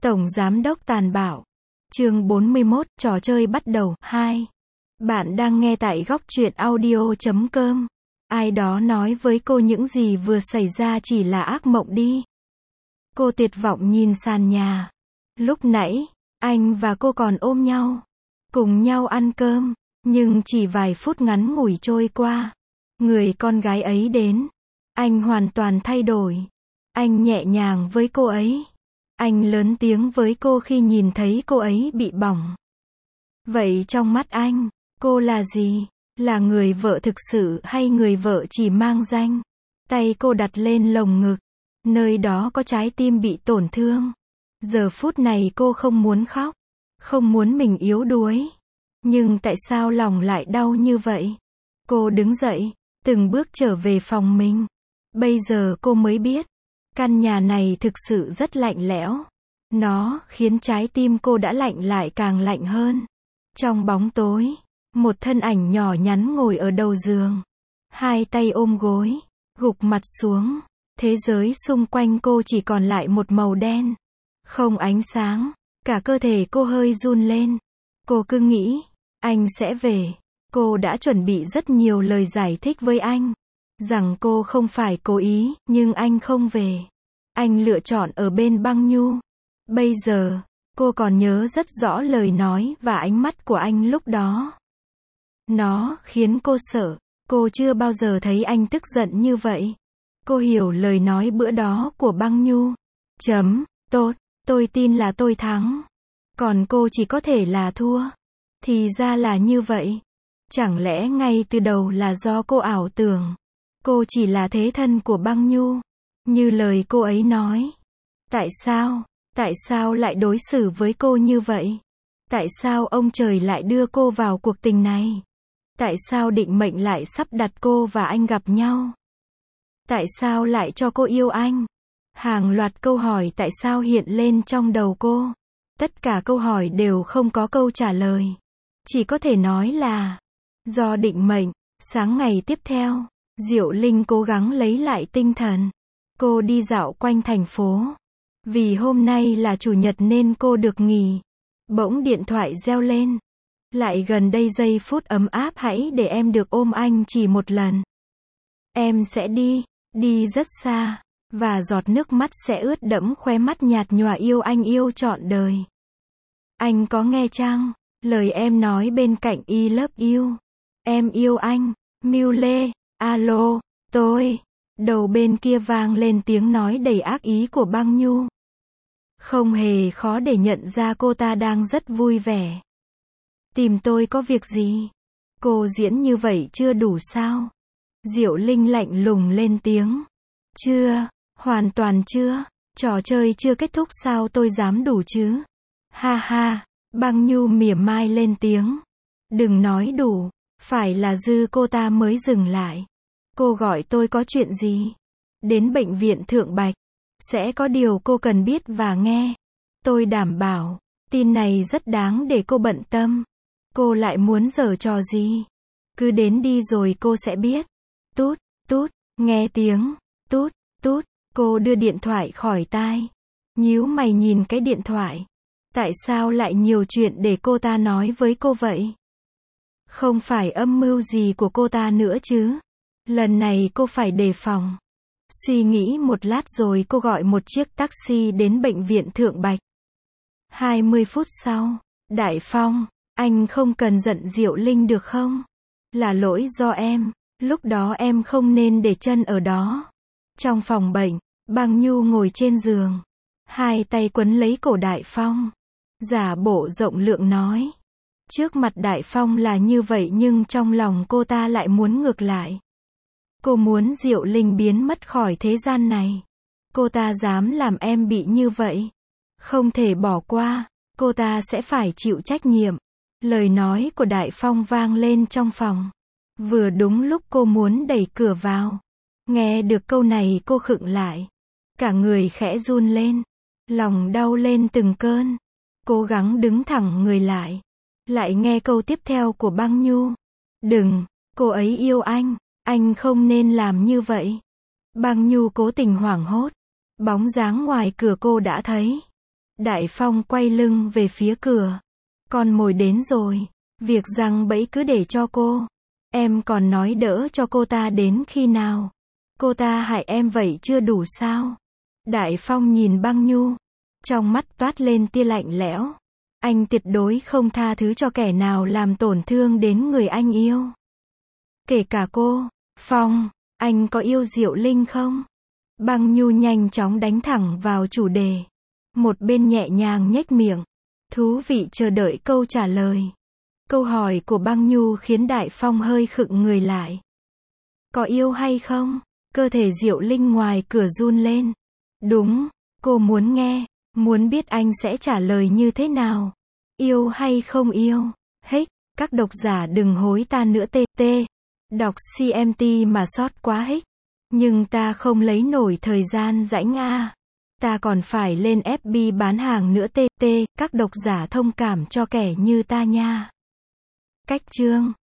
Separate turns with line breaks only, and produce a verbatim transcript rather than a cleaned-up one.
Tổng Giám đốc tàn bạo. Chương bốn mươi mốt, trò chơi bắt đầu. hai. Bạn đang nghe tại góc truyện audio chấm com. Ai đó nói với cô những gì vừa xảy ra chỉ là ác mộng đi. Cô tuyệt vọng nhìn sàn nhà. Lúc nãy, anh và cô còn ôm nhau, cùng nhau ăn cơm, nhưng chỉ vài phút ngắn ngủi trôi qua, người con gái ấy đến. Anh hoàn toàn thay đổi. Anh nhẹ nhàng với cô ấy. Anh lớn tiếng với cô khi nhìn thấy cô ấy bị bỏng. Vậy trong mắt anh, cô là gì? Là người vợ thực sự hay người vợ chỉ mang danh? Tay cô đặt lên lồng ngực. Nơi đó có trái tim bị tổn thương. Giờ phút này cô không muốn khóc. Không muốn mình yếu đuối. Nhưng tại sao lòng lại đau như vậy? Cô đứng dậy, từng bước trở về phòng mình. Bây giờ cô mới biết, căn nhà này thực sự rất lạnh lẽo. Nó khiến trái tim cô đã lạnh lại càng lạnh hơn. Trong bóng tối, một thân ảnh nhỏ nhắn ngồi ở đầu giường. Hai tay ôm gối, gục mặt xuống. Thế giới xung quanh cô chỉ còn lại một màu đen. Không ánh sáng. Cả cơ thể cô hơi run lên. Cô cứ nghĩ, anh sẽ về. Cô đã chuẩn bị rất nhiều lời giải thích với anh. Rằng cô không phải cố ý, nhưng anh không về. Anh lựa chọn ở bên Băng Nhu. Bây giờ, cô còn nhớ rất rõ lời nói và ánh mắt của anh lúc đó. Nó khiến cô sợ. Cô chưa bao giờ thấy anh tức giận như vậy. Cô hiểu lời nói bữa đó của Băng Nhu. Chấm, tốt, tôi tin là tôi thắng. Còn cô chỉ có thể là thua. Thì ra là như vậy. Chẳng lẽ ngay từ đầu là do cô ảo tưởng. Cô chỉ là thế thân của Băng Nhu. Như lời cô ấy nói. Tại sao? Tại sao lại đối xử với cô như vậy? Tại sao ông trời lại đưa cô vào cuộc tình này? Tại sao định mệnh lại sắp đặt cô và anh gặp nhau? Tại sao lại cho cô yêu anh? Hàng loạt câu hỏi tại sao hiện lên trong đầu cô. Tất cả câu hỏi đều không có câu trả lời. Chỉ có thể nói là do định mệnh. Sáng ngày tiếp theo, Diệu Linh cố gắng lấy lại tinh thần. Cô đi dạo quanh thành phố. Vì hôm nay là chủ nhật nên cô được nghỉ. Bỗng điện thoại reo lên. Lại gần đây giây phút ấm áp, hãy để em được ôm anh chỉ một lần. Em sẽ đi, đi rất xa. Và giọt nước mắt sẽ ướt đẫm khóe mắt nhạt nhòa, yêu anh yêu trọn đời. Anh có nghe chăng? Lời em nói bên cạnh I love you. Em yêu anh. Miu Lê. Alo, tôi. Đầu bên kia vang lên tiếng nói đầy ác ý của Băng Nhu. Không hề khó để nhận ra cô ta đang rất vui vẻ. Tìm tôi có việc gì? Cô diễn như vậy chưa đủ sao? Diệu Linh lạnh lùng lên tiếng. Chưa, hoàn toàn chưa. Trò chơi chưa kết thúc sao tôi dám đủ chứ? Ha ha, Băng Nhu mỉa mai lên tiếng. Đừng nói đủ, phải là dư cô ta mới dừng lại. Cô gọi tôi có chuyện gì? Đến bệnh viện Thượng Bạch. Sẽ có điều cô cần biết và nghe. Tôi đảm bảo, tin này rất đáng để cô bận tâm. Cô lại muốn giở trò gì? Cứ đến đi rồi cô sẽ biết. Tút, tút, nghe tiếng. Tút, tút, cô đưa điện thoại khỏi tai. Nhíu mày nhìn cái điện thoại. Tại sao lại nhiều chuyện để cô ta nói với cô vậy? Không phải âm mưu gì của cô ta nữa chứ? Lần này cô phải đề phòng. Suy nghĩ một lát rồi cô gọi một chiếc taxi đến bệnh viện Thượng Bạch. hai mươi phút sau, Đại Phong, anh không cần giận Diệu Linh được không? Là lỗi do em, lúc đó em không nên để chân ở đó. Trong phòng bệnh, Băng Nhu ngồi trên giường. Hai tay quấn lấy cổ Đại Phong. Giả bộ rộng lượng nói. Trước mặt Đại Phong là như vậy nhưng trong lòng cô ta lại muốn ngược lại. Cô muốn Diệu Linh biến mất khỏi thế gian này. Cô ta dám làm em bị như vậy. Không thể bỏ qua. Cô ta sẽ phải chịu trách nhiệm. Lời nói của Đại Phong vang lên trong phòng. Vừa đúng lúc cô muốn đẩy cửa vào. Nghe được câu này cô khựng lại. Cả người khẽ run lên. Lòng đau lên từng cơn. Cố gắng đứng thẳng người lại. Lại nghe câu tiếp theo của Băng Nhu. Đừng, cô ấy yêu anh. Anh không nên làm như vậy. Băng Nhu cố tình hoảng hốt. Bóng dáng ngoài cửa cô đã thấy. Đại Phong quay lưng về phía cửa. Con mồi đến rồi. Việc giăng bẫy cứ để cho cô. Em còn nói đỡ cho cô ta đến khi nào? Cô ta hại em vậy chưa đủ sao? Đại Phong nhìn Băng Nhu. Trong mắt toát lên tia lạnh lẽo. Anh tuyệt đối không tha thứ cho kẻ nào làm tổn thương đến người anh yêu. Kể cả cô. Phong, anh có yêu Diệu Linh không? Băng Nhu nhanh chóng đánh thẳng vào chủ đề. Một bên nhẹ nhàng nhếch miệng. Thú vị chờ đợi câu trả lời. Câu hỏi của Băng Nhu khiến Đại Phong hơi khựng người lại. Có yêu hay không? Cơ thể Diệu Linh ngoài cửa run lên. Đúng, cô muốn nghe, muốn biết anh sẽ trả lời như thế nào. Yêu hay không yêu? Hết, các độc giả đừng hối ta nữa tê tê. Đọc xê em tê mà sót quá hết. Nhưng ta không lấy nổi thời gian rãnh a. Ta còn phải lên ép bê bán hàng nữa tê tê, các độc giả thông cảm cho kẻ như ta nha. Cách chương